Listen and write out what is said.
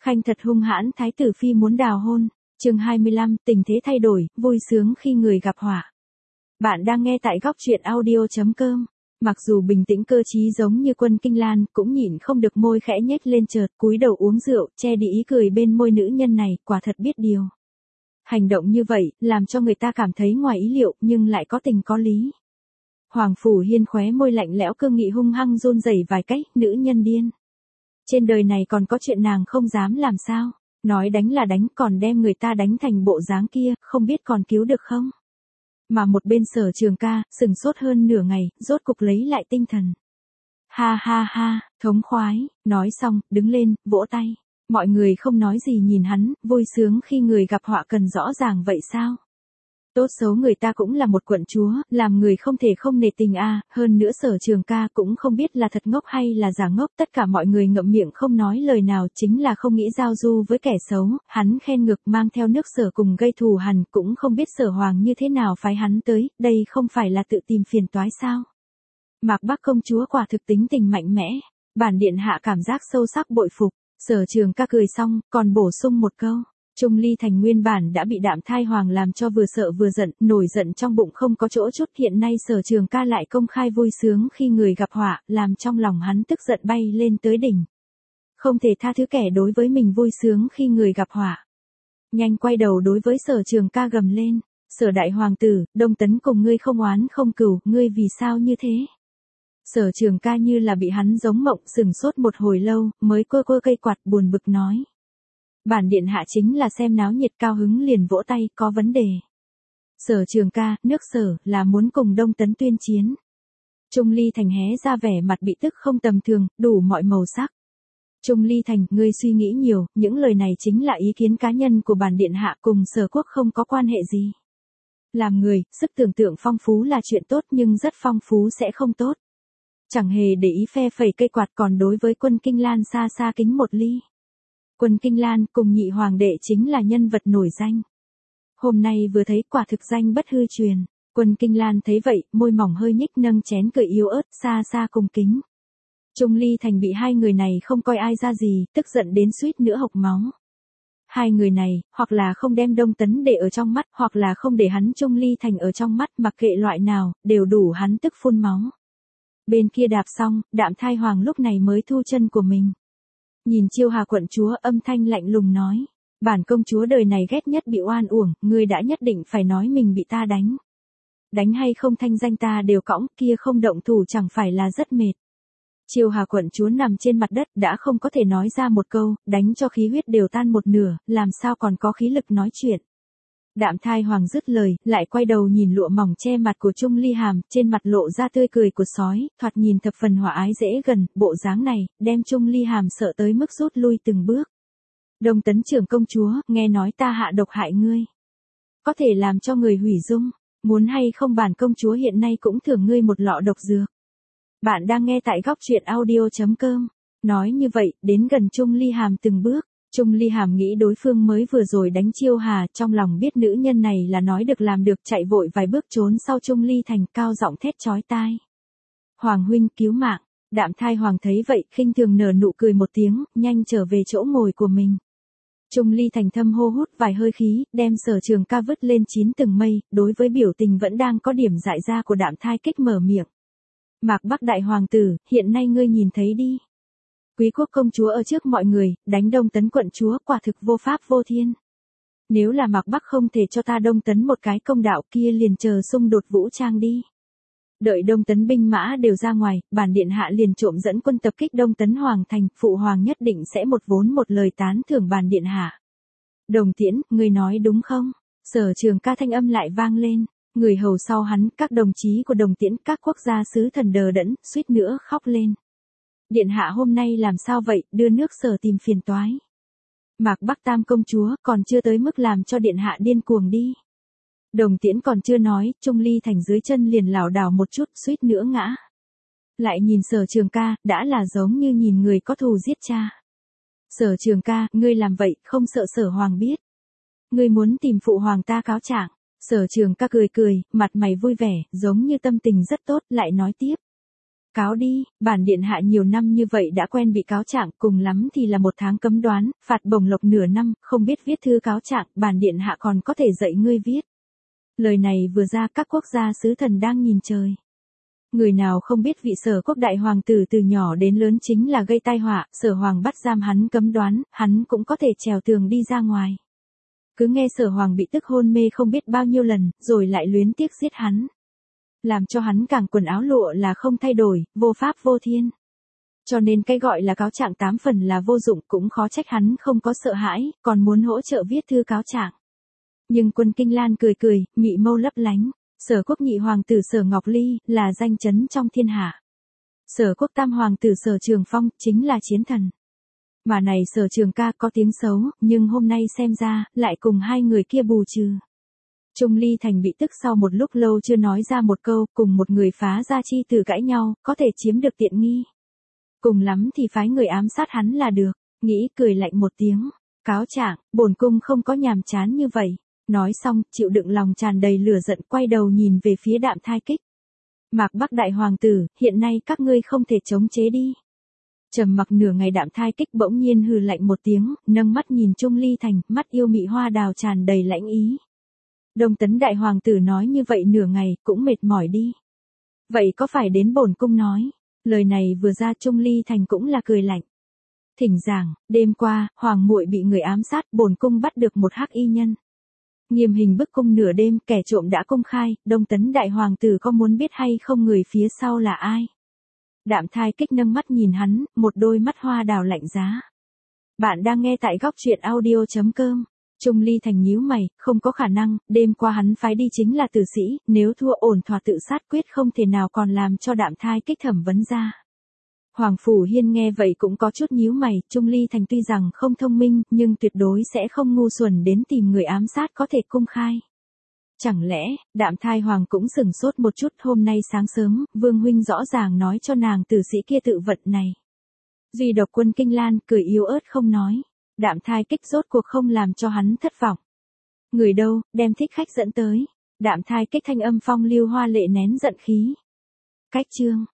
Khanh thật hung hãn, thái tử phi muốn đào hôn. Chương 25, tình thế thay đổi, vui sướng khi người gặp họa. Bạn đang nghe tại góc truyện audio.com. Mặc dù bình tĩnh cơ trí giống như Quân Kinh Lan, cũng nhịn không được môi khẽ nhếch lên chợt, cúi đầu uống rượu, che đi ý cười bên môi nữ nhân này, quả thật biết điều. Hành động như vậy, làm cho người ta cảm thấy ngoài ý liệu, nhưng lại có tình có lý. Hoàng Phủ Hiên khóe môi lạnh lẽo cương nghị hung hăng run rẩy vài cách, nữ nhân điên. Trên đời này còn có chuyện nàng không dám làm sao? Nói đánh là đánh, còn đem người ta đánh thành bộ dáng kia, không biết còn cứu được không? Mà một bên Sở Trường Ca, sừng sốt hơn nửa ngày, rốt cục lấy lại tinh thần. Ha ha ha, thống khoái, nói xong, đứng lên, vỗ tay. Mọi người không nói gì nhìn hắn, vui sướng khi người gặp họa cần rõ ràng vậy sao? Tốt xấu người ta cũng là một quận chúa, làm người không thể không nể tình a. Hơn nữa Sở Trường Ca cũng không biết là thật ngốc hay là giả ngốc, tất cả mọi người ngậm miệng không nói lời nào, chính là không nghĩ giao du với kẻ xấu, hắn khen ngược mang theo nước Sở cùng gây thù hằn, cũng không biết Sở Hoàng như thế nào phái hắn tới, đây không phải là tự tìm phiền toái sao? Mạc Bắc công chúa quả thực tính tình mạnh mẽ, bản điện hạ cảm giác sâu sắc bội phục. Sở Trường Ca cười xong, còn bổ sung một câu. Trung Ly Thành nguyên bản đã bị Đạm Thai Hoàng làm cho vừa sợ vừa giận, nổi giận trong bụng không có chỗ chút, hiện nay Sở Trường Ca lại công khai vui sướng khi người gặp họa, làm trong lòng hắn tức giận bay lên tới đỉnh. Không thể tha thứ kẻ đối với mình vui sướng khi người gặp họa. Nhanh quay đầu đối với Sở Trường Ca gầm lên, Sở đại hoàng tử, Đông Tấn cùng ngươi không oán không cừu, ngươi vì sao như thế? Sở Trường Ca như là bị hắn giống mộng, sừng sốt một hồi lâu, mới quơ quơ cây quạt buồn bực nói. Bản điện hạ chính là xem náo nhiệt, cao hứng liền vỗ tay, có vấn đề. Sở Trường Ca, nước Sở, là muốn cùng Đông Tấn tuyên chiến. Trung Ly Thành hé ra vẻ mặt bị tức không tầm thường, đủ mọi màu sắc. Trung Ly Thành, ngươi suy nghĩ nhiều, những lời này chính là ý kiến cá nhân của bản điện hạ, cùng Sở quốc không có quan hệ gì. Làm người, sức tưởng tượng phong phú là chuyện tốt, nhưng rất phong phú sẽ không tốt. Chẳng hề để ý phe phẩy cây quạt, còn đối với Quân Kinh Lan xa xa kính một ly. Quân Kinh Lan cùng nhị hoàng đệ chính là nhân vật nổi danh. Hôm nay vừa thấy quả thực danh bất hư truyền. Quân Kinh Lan thấy vậy, môi mỏng hơi nhích nâng chén cười yếu ớt, xa xa cùng kính. Trung Ly Thành bị hai người này không coi ai ra gì, tức giận đến suýt nữa hộc máu. Hai người này, hoặc là không đem Đông Tấn để ở trong mắt, hoặc là không để hắn Trung Ly Thành ở trong mắt, mặc kệ loại nào, đều đủ hắn tức phun máu. Bên kia đạp xong, Đạm Thai Hoàng lúc này mới thu chân của mình. Nhìn Chiêu Hà quận chúa, âm thanh lạnh lùng nói. Bản công chúa đời này ghét nhất bị oan uổng, ngươi đã nhất định phải nói mình bị ta đánh. Đánh hay không thanh danh ta đều cõng, kia không động thủ chẳng phải là rất mệt. Chiêu Hà quận chúa nằm trên mặt đất đã không có thể nói ra một câu, đánh cho khí huyết đều tan một nửa, làm sao còn có khí lực nói chuyện. Đạm Thai Hoàng dứt lời, lại quay đầu nhìn lụa mỏng che mặt của Trung Ly Hàm, trên mặt lộ ra tươi cười của sói, thoạt nhìn thập phần hòa ái dễ gần, bộ dáng này, đem Trung Ly Hàm sợ tới mức rút lui từng bước. Đông Tấn trưởng công chúa, nghe nói ta hạ độc hại ngươi. Có thể làm cho người hủy dung, muốn hay không bản công chúa hiện nay cũng thưởng ngươi một lọ độc dược. Bạn đang nghe tại góc truyện audio.com. Nói như vậy, đến gần Trung Ly Hàm từng bước. Trung Ly Hàm nghĩ đối phương mới vừa rồi đánh Chiêu Hà, trong lòng biết nữ nhân này là nói được làm được, chạy vội vài bước trốn sau Trung Ly Thành, cao giọng thét chói tai. Hoàng huynh cứu mạng. Đạm Thai Hoàng thấy vậy, khinh thường nở nụ cười một tiếng, nhanh trở về chỗ ngồi của mình. Trung Ly Thành thâm hô hút vài hơi khí, đem Sở Trường Ca vứt lên 9 tầng mây, đối với biểu tình vẫn đang có điểm dại ra của Đạm Thai kích mở miệng. Mạc Bắc đại hoàng tử, hiện nay ngươi nhìn thấy đi. Quý quốc công chúa ở trước mọi người, đánh Đông Tấn quận chúa, quả thực vô pháp vô thiên. Nếu là Mạc Bắc không thể cho ta Đông Tấn một cái công đạo, kia liền chờ xung đột vũ trang đi. Đợi Đông Tấn binh mã đều ra ngoài, bản điện hạ liền trộm dẫn quân tập kích Đông Tấn Hoàng thành, phụ hoàng nhất định sẽ một vốn một lời tán thưởng bản điện hạ. Đồng Tiễn, ngươi nói đúng không? Sở Trường Ca thanh âm lại vang lên, người hầu sau hắn, các đồng chí của Đồng Tiễn, các quốc gia sứ thần đờ đẫn, suýt nữa khóc lên. Điện hạ hôm nay làm sao vậy, đưa nước Sở tìm phiền toái. Mạc Bắc tam công chúa, còn chưa tới mức làm cho điện hạ điên cuồng đi. Đồng Tiễn còn chưa nói, Trung Ly Thành dưới chân liền lảo đảo một chút, suýt nữa ngã. Lại nhìn Sở Trường Ca, đã là giống như nhìn người có thù giết cha. Sở Trường Ca, ngươi làm vậy, không sợ Sở Hoàng biết. Ngươi muốn tìm phụ hoàng ta cáo trạng. Sở Trường Ca cười cười, mặt mày vui vẻ, giống như tâm tình rất tốt, lại nói tiếp. Cáo đi, bản điện hạ nhiều năm như vậy đã quen bị cáo trạng, cùng lắm thì là 1 tháng cấm đoán, phạt bổng lộc nửa năm, không biết viết thư cáo trạng, bản điện hạ còn có thể dạy ngươi viết. Lời này vừa ra, các quốc gia sứ thần đang nhìn trời. Người nào không biết vị Sở Quốc đại hoàng tử từ nhỏ đến lớn chính là gây tai họa, Sở Hoàng bắt giam hắn cấm đoán, hắn cũng có thể trèo tường đi ra ngoài. Cứ nghe Sở Hoàng bị tức hôn mê không biết bao nhiêu lần, rồi lại luyến tiếc giết hắn. Làm cho hắn càng quần áo lụa là không thay đổi, vô pháp vô thiên. Cho nên cái gọi là cáo trạng 8 phần là vô dụng, cũng khó trách hắn không có sợ hãi, còn muốn hỗ trợ viết thư cáo trạng. Nhưng Quân Kinh Lan cười cười, mị mâu lấp lánh. Sở Quốc nhị hoàng tử Sở Ngọc Ly là danh chấn trong thiên hạ. Sở Quốc tam hoàng tử Sở Trường Phong chính là chiến thần. Mà này Sở Trường ca có tiếng xấu, nhưng hôm nay xem ra lại cùng hai người kia bù trừ. Trung Ly Thành bị tức sau một lúc lâu chưa nói ra một câu, cùng một người phá gia chi tử cãi nhau, có thể chiếm được tiện nghi. Cùng lắm thì phái người ám sát hắn là được, nghĩ cười lạnh một tiếng. Cáo trạng, bổn cung không có nhàm chán như vậy. Nói xong, chịu đựng lòng tràn đầy lửa giận, quay đầu nhìn về phía Đạm Thai Kích. Mạc Bắc đại hoàng tử, hiện nay các ngươi không thể chống chế đi. Trầm mặc nửa ngày, Đạm Thai Kích bỗng nhiên hừ lạnh một tiếng, nâng mắt nhìn Trung Ly Thành, mắt yêu mị hoa đào tràn đầy lãnh ý. Đông Tấn đại hoàng tử nói như vậy nửa ngày, cũng mệt mỏi đi. Vậy có phải đến bổn cung nói? Lời này vừa ra, Trung Ly Thành cũng là cười lạnh. Thỉnh giảng, đêm qua, hoàng muội bị người ám sát, bổn cung bắt được một hắc y nhân. Nghiêm hình bức cung nửa đêm, kẻ trộm đã công khai, Đông Tấn đại hoàng tử có muốn biết hay không người phía sau là ai? Đạm Thai Kích nâng mắt nhìn hắn, một đôi mắt hoa đào lạnh giá. Bạn đang nghe tại góc truyện audio.com. Trung Ly Thành nhíu mày, không có khả năng, đêm qua hắn phái đi chính là tử sĩ, nếu thua ổn thỏa tự sát quyết không thể nào còn làm cho Đạm Thai Kích thẩm vấn ra. Hoàng Phủ Hiên nghe vậy cũng có chút nhíu mày, Trung Ly Thành tuy rằng không thông minh, nhưng tuyệt đối sẽ không ngu xuẩn đến tìm người ám sát có thể công khai. Chẳng lẽ, Đạm Thai Hoàng cũng sửng sốt một chút, hôm nay sáng sớm, Vương Huynh rõ ràng nói cho nàng tử sĩ kia tự vận này. Duy độc Quân Kinh Lan cười yếu ớt không nói. Đạm Thai Kích rốt cuộc không làm cho hắn thất vọng. Người đâu, đem thích khách dẫn tới. Đạm Thai Kích thanh âm phong lưu hoa lệ nén giận khí. Cách chương.